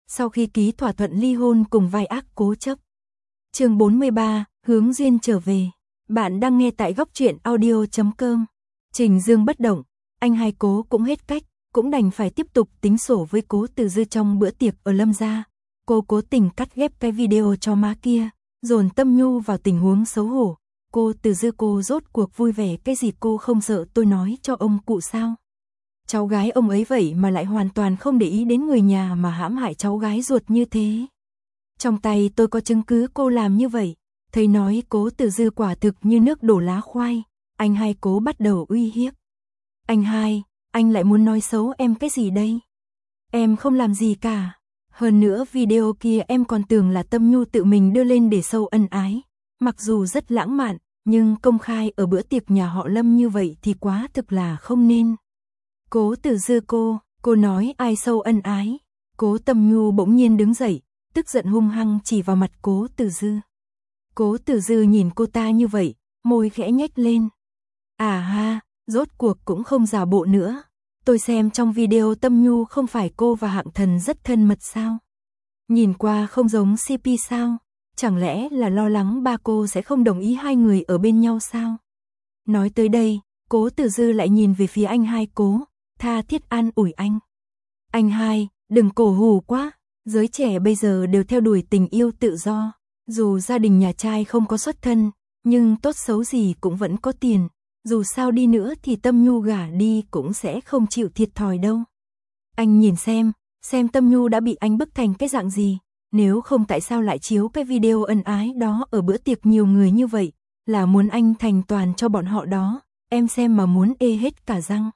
sau khi ký thỏa thuận ly hôn cùng vai ác cố chấp. Chương 43, hướng duyên trở về. Bạn đang nghe tại goctruyện.audio.com. Trình Dương bất động, anh hai Cố cũng hết cách, cũng đành phải tiếp tục tính sổ với Cố Tử Dư trong bữa tiệc ở Lâm gia. Cô cố tình cắt ghép cái video cho má kia, dồn Tâm Nhu vào tình huống xấu hổ. Cô Tử Dư, cô rốt cuộc vui vẻ cái gì, cô không sợ tôi nói cho ông cụ sao? Cháu gái ông ấy vậy mà lại hoàn toàn không để ý đến người nhà mà hãm hại cháu gái ruột như thế. Trong tay tôi có chứng cứ cô làm như vậy. Thấy nói Cố Tử Dư quả thực như nước đổ lá khoai, anh hai Cố bắt đầu uy hiếp. Anh hai, anh lại muốn nói xấu em cái gì đây? Em không làm gì cả. Hơn nữa video kia em còn tưởng là Tâm Nhu tự mình đưa lên để sâu ân ái. Mặc dù rất lãng mạn, nhưng công khai ở bữa tiệc nhà họ Lâm như vậy thì quá thực là không nên. Cố Tử Dư, cô nói ai sâu ân ái? Cố Tâm Nhu bỗng nhiên đứng dậy, tức giận hung hăng chỉ vào mặt Cố Tử Dư. Cố Tử Dư nhìn cô ta như vậy, môi khẽ nhếch lên. À ha, rốt cuộc cũng không giả bộ nữa. Tôi xem trong video Tâm Nhu không phải cô và Hạng Thần rất thân mật sao? Nhìn qua không giống CP sao? Chẳng lẽ là lo lắng ba cô sẽ không đồng ý hai người ở bên nhau sao? Nói tới đây, Cố Tử Dư lại nhìn về phía anh hai Cố, tha thiết an ủi anh. Anh hai, đừng cổ hủ quá, giới trẻ bây giờ đều theo đuổi tình yêu tự do. Dù gia đình nhà trai không có xuất thân, nhưng tốt xấu gì cũng vẫn có tiền. Dù sao đi nữa thì Tâm Nhu gả đi cũng sẽ không chịu thiệt thòi đâu. Anh nhìn xem Tâm Nhu đã bị anh bức thành cái dạng gì. Nếu không tại sao lại chiếu cái video ân ái đó ở bữa tiệc nhiều người như vậy. Là muốn anh thành toàn cho bọn họ đó. Em xem mà muốn ê hết cả răng.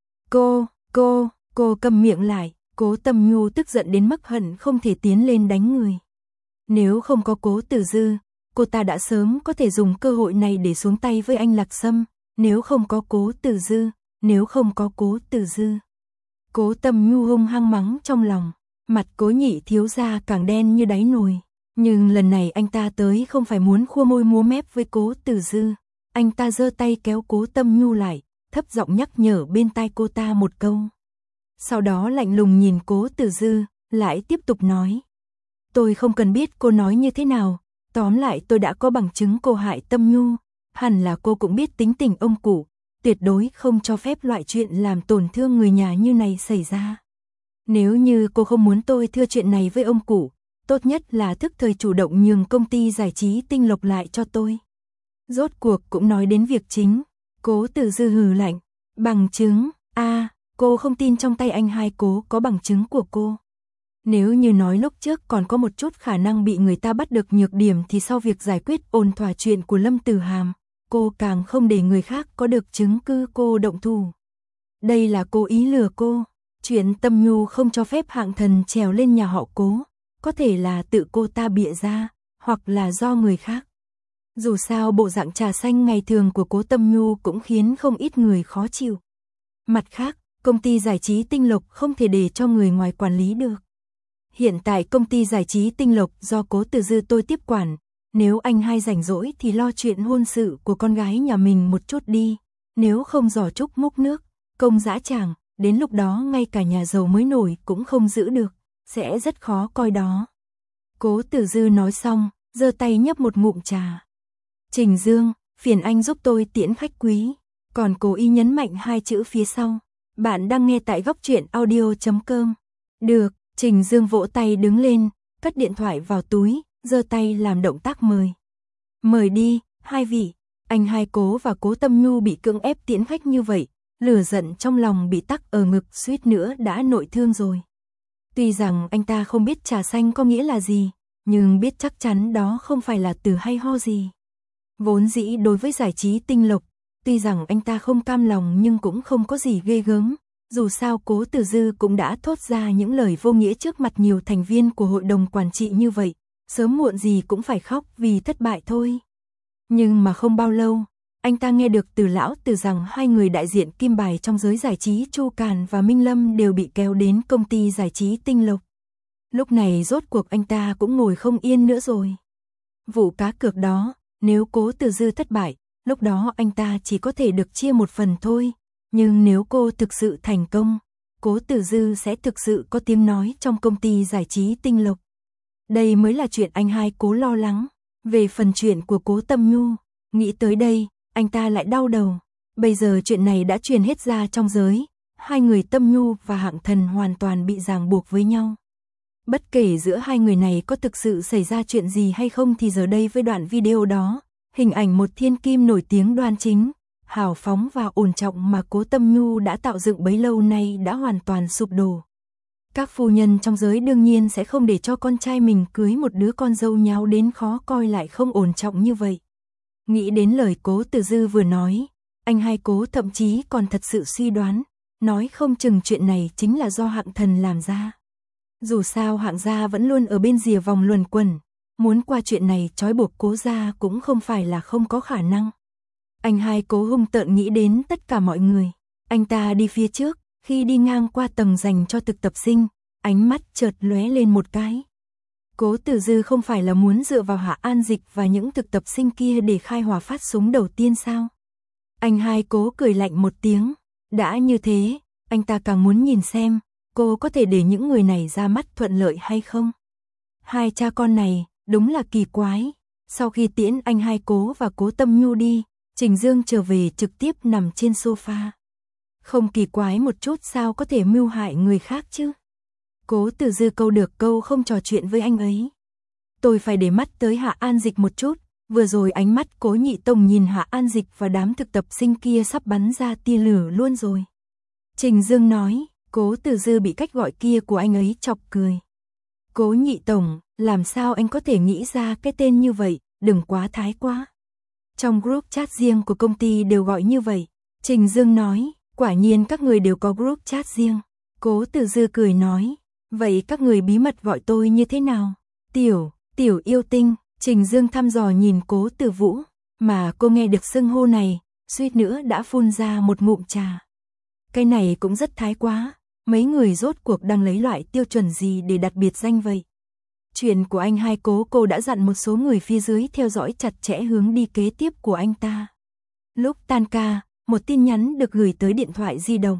Cô câm miệng lại. Cố Tâm Nhu tức giận đến mức hận không thể tiến lên đánh người. Nếu không có Cố Tử Dư, cô ta đã sớm có thể dùng cơ hội này để xuống tay với anh Lạc Sâm. Nếu không có Cố Tử Dư. Cố Tâm Nhu hung hăng mắng trong lòng, mặt Cố nhị thiếu gia càng đen như đáy nồi. Nhưng lần này anh ta tới không phải muốn khua môi múa mép với Cố Tử Dư. Anh ta giơ tay kéo Cố Tâm Nhu lại, thấp giọng nhắc nhở bên tai cô ta một câu. Sau đó lạnh lùng nhìn Cố Tử Dư, lại tiếp tục nói. Tôi không cần biết cô nói như thế nào, tóm lại tôi đã có bằng chứng cô hại Tâm Nhu. Hẳn là cô cũng biết tính tình ông cụ, tuyệt đối không cho phép loại chuyện làm tổn thương người nhà như này xảy ra. Nếu như cô không muốn tôi thưa chuyện này với ông cụ, tốt nhất là thức thời chủ động nhường công ty giải trí Tinh Lộc lại cho tôi. Rốt cuộc cũng nói đến việc chính. Cố Tử Dư hừ lạnh. Bằng chứng? Cô không tin trong tay anh hai Cố có bằng chứng của cô. Nếu như nói lúc trước còn có một chút khả năng bị người ta bắt được nhược điểm thì sau việc giải quyết ổn thỏa chuyện của Lâm Tử Hàm, cô càng không để người khác có được chứng cứ cô động thủ. Đây là cố ý lừa cô. Chuyện Tâm Nhu không cho phép Hạng Thần trèo lên nhà họ Cố, có thể là tự cô ta bịa ra, hoặc là do người khác. Dù sao bộ dạng trà xanh ngày thường của Cố Tâm Nhu cũng khiến không ít người khó chịu. Mặt khác, công ty giải trí Tinh Lộc không thể để cho người ngoài quản lý được. Hiện tại công ty giải trí Tinh Lộc do Cố Tử Dư tôi tiếp quản. Nếu anh hai rảnh rỗi thì lo chuyện hôn sự của con gái nhà mình một chút đi. Nếu không giỏ trúc múc nước, công dã tràng, đến lúc đó ngay cả nhà giàu mới nổi cũng không giữ được, sẽ rất khó coi đó. Cố Tử Dư nói xong, giơ tay nhấp một ngụm trà. Trình Dương, phiền anh giúp tôi tiễn khách quý. Còn cố ý nhấn mạnh hai chữ phía sau. Bạn đang nghe tại goctruyện.audio.com. Được. Trình Dương vỗ tay đứng lên, cất điện thoại vào túi, giơ tay làm động tác mời. Mời đi, hai vị. Anh hai Cố và Cố Tâm Nhu bị cưỡng ép tiễn khách như vậy, lửa giận trong lòng bị tắc ở ngực suýt nữa đã nội thương rồi. Tuy rằng anh ta không biết trà xanh có nghĩa là gì, nhưng biết chắc chắn đó không phải là từ hay ho gì. Vốn dĩ đối với giải trí Tinh Lộc, tuy rằng anh ta không cam lòng nhưng cũng không có gì ghê gớm. Dù sao Cố Tử Dư cũng đã thốt ra những lời vô nghĩa trước mặt nhiều thành viên của hội đồng quản trị như vậy, sớm muộn gì cũng phải khóc vì thất bại thôi. Nhưng mà không bao lâu, anh ta nghe được từ lão từ rằng hai người đại diện kim bài trong giới giải trí Chu Càn và Minh Lâm đều bị kéo đến công ty giải trí Tinh Lộc. Lúc này rốt cuộc anh ta cũng ngồi không yên nữa rồi. Vụ cá cược đó, nếu Cố Tử Dư thất bại, lúc đó anh ta chỉ có thể được chia một phần thôi. Nhưng nếu cô thực sự thành công, Cố Tử Dư sẽ thực sự có tiếng nói trong công ty giải trí Tinh Lộc. Đây mới là chuyện anh hai Cố lo lắng. Về phần chuyện của Cố Tâm Nhu, nghĩ tới đây, anh ta lại đau đầu. Bây giờ chuyện này đã truyền hết ra trong giới, hai người Tâm Nhu và Hạng Thần hoàn toàn bị ràng buộc với nhau. Bất kể giữa hai người này có thực sự xảy ra chuyện gì hay không thì giờ đây với đoạn video đó, hình ảnh một thiên kim nổi tiếng đoan chính, hào phóng và ổn trọng mà Cố Tâm Nhu đã tạo dựng bấy lâu nay đã hoàn toàn sụp đổ. Các phu nhân trong giới đương nhiên sẽ không để cho con trai mình cưới một đứa con dâu nháo đến khó coi lại không ổn trọng như vậy. Nghĩ đến lời Cố Tử Dư vừa nói, anh hai Cố thậm chí còn thật sự suy đoán, nói không chừng chuyện này chính là do Hạng Thần làm ra. Dù sao Hạng gia vẫn luôn ở bên rìa vòng luẩn quẩn, muốn qua chuyện này trói buộc Cố gia cũng không phải là không có khả năng. Anh hai Cố hung tợn nghĩ đến tất cả mọi người. Anh ta đi phía trước, khi đi ngang qua tầng dành cho thực tập sinh, ánh mắt chợt lóe lên một cái. Cố Tử Dư không phải là muốn dựa vào Hạ An Dịch và những thực tập sinh kia để khai hỏa phát súng đầu tiên sao? Anh hai Cố cười lạnh một tiếng. Đã như thế, anh ta càng muốn nhìn xem, cô có thể để những người này ra mắt thuận lợi hay không? Hai cha con này, đúng là kỳ quái. Sau khi tiễn anh hai Cố và Cố Tâm Nhu đi, Trình Dương trở về trực tiếp nằm trên sofa. Không kỳ quái một chút sao có thể mưu hại người khác chứ? Cố Tử Dư câu được câu không trò chuyện với anh ấy. Tôi phải để mắt tới Hạ An Dịch một chút, vừa rồi ánh mắt Cố Nhị Tổng nhìn Hạ An Dịch và đám thực tập sinh kia sắp bắn ra tia lửa luôn rồi. Trình Dương nói, Cố Tử Dư bị cách gọi kia của anh ấy chọc cười. Cố Nhị Tổng, làm sao anh có thể nghĩ ra cái tên như vậy, đừng quá thái quá. Trong group chat riêng của công ty đều gọi như vậy. Trình Dương nói, quả nhiên các người đều có group chat riêng. Cố Tử Dư cười nói, vậy các người bí mật gọi tôi như thế nào? Tiểu yêu tinh. Trình Dương thăm dò nhìn Cố Tử Vũ, mà cô nghe được xưng hô này, suýt nữa đã phun ra một ngụm trà. Cái này cũng rất thái quá, mấy người rốt cuộc đang lấy loại tiêu chuẩn gì để đặt biệt danh vậy? Chuyện của anh hai Cố cô đã dặn một số người phía dưới theo dõi chặt chẽ hướng đi kế tiếp của anh ta. Lúc tan ca, một tin nhắn được gửi tới điện thoại di động.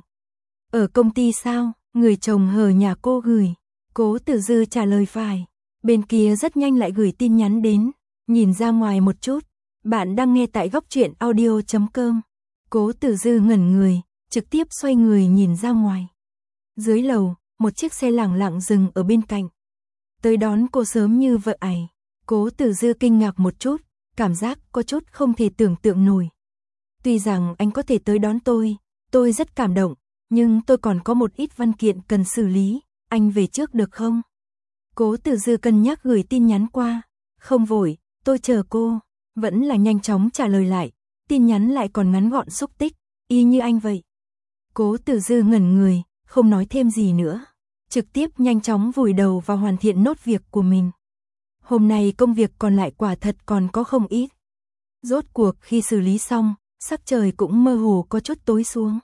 Ở công ty sao? Người chồng hờ nhà cô gửi. Cố Tử Dư trả lời phải. Bên kia rất nhanh lại gửi tin nhắn đến. Nhìn ra ngoài một chút. Bạn đang nghe tại góc truyện audio.com. Cố Tử Dư ngẩn người, trực tiếp xoay người nhìn ra ngoài. Dưới lầu, một chiếc xe lẳng lặng dừng ở bên cạnh. Tới đón cô sớm như vợ ải. Cố Tử Dư kinh ngạc một chút, cảm giác có chút không thể tưởng tượng nổi. Tuy rằng anh có thể tới đón tôi rất cảm động, nhưng tôi còn có một ít văn kiện cần xử lý, anh về trước được không? Cố Tử Dư cân nhắc gửi tin nhắn qua. Không vội, tôi chờ cô. Vẫn là nhanh chóng trả lời lại, tin nhắn lại còn ngắn gọn xúc tích, y như anh vậy. Cố Tử Dư ngẩn người, không nói thêm gì nữa. Trực tiếp nhanh chóng vùi đầu vào hoàn thiện nốt việc của mình. Hôm nay công việc còn lại quả thật còn có không ít. Rốt cuộc khi xử lý xong, sắc trời cũng mơ hồ có chút tối xuống.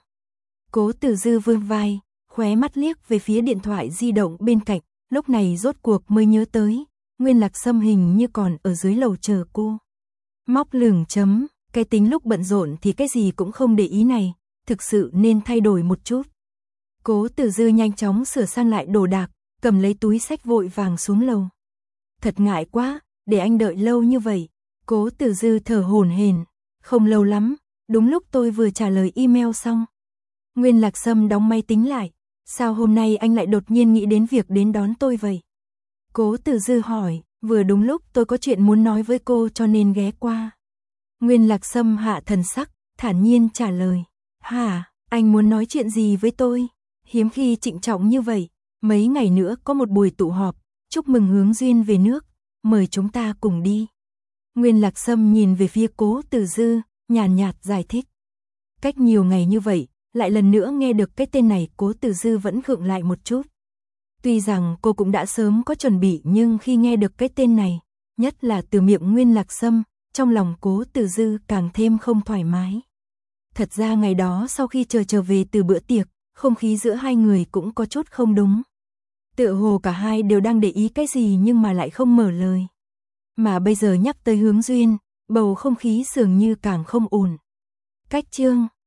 Cố Tử Dư vươn vai, khóe mắt liếc về phía điện thoại di động bên cạnh, lúc này rốt cuộc mới nhớ tới, Nguyên Lạc Sâm hình như còn ở dưới lầu chờ cô. Móc lửng chấm, cái tính lúc bận rộn thì cái gì cũng không để ý này, thực sự nên thay đổi một chút. Cố Tử Dư nhanh chóng sửa sang lại đồ đạc, cầm lấy túi xách vội vàng xuống lầu. Thật ngại quá, để anh đợi lâu như vậy. Cố Tử Dư thở hổn hển, không lâu lắm, đúng lúc tôi vừa trả lời email xong. Nguyên Lạc Sâm đóng máy tính lại, sao hôm nay anh lại đột nhiên nghĩ đến việc đến đón tôi vậy? Cố Tử Dư hỏi, vừa đúng lúc tôi có chuyện muốn nói với cô cho nên ghé qua. Nguyên Lạc Sâm hạ thần sắc, thản nhiên trả lời, hả, anh muốn nói chuyện gì với tôi? Hiếm khi trịnh trọng như vậy, mấy ngày nữa có một buổi tụ họp, chúc mừng Hướng Duyên về nước, mời chúng ta cùng đi. Nguyên Lạc Sâm nhìn về phía Cố Tử Dư, nhàn nhạt giải thích. Cách nhiều ngày như vậy, lại lần nữa nghe được cái tên này, Cố Tử Dư vẫn khựng lại một chút. Tuy rằng cô cũng đã sớm có chuẩn bị, nhưng khi nghe được cái tên này, nhất là từ miệng Nguyên Lạc Sâm, trong lòng Cố Tử Dư càng thêm không thoải mái. Thật ra ngày đó sau khi trở về từ bữa tiệc, không khí giữa hai người cũng có chút không đúng. Tựa hồ cả hai đều đang để ý cái gì nhưng mà lại không mở lời. Mà bây giờ nhắc tới Hướng Duyên, bầu không khí dường như càng không ổn. Cách chương